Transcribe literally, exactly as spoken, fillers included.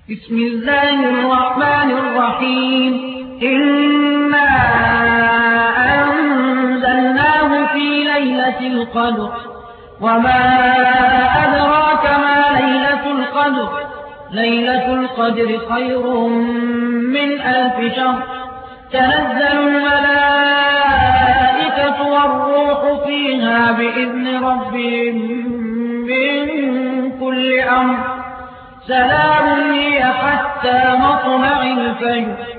بسم الله الرحمن الرحيم إنا أنزلناه في ليلة القدر وما أدراك ما ليلة القدر ليلة القدر خير من ألف شهر تنزل الملائكة والروح فيها بإذن ربهم من كل أمر سلام هي حتى مطلع الفجر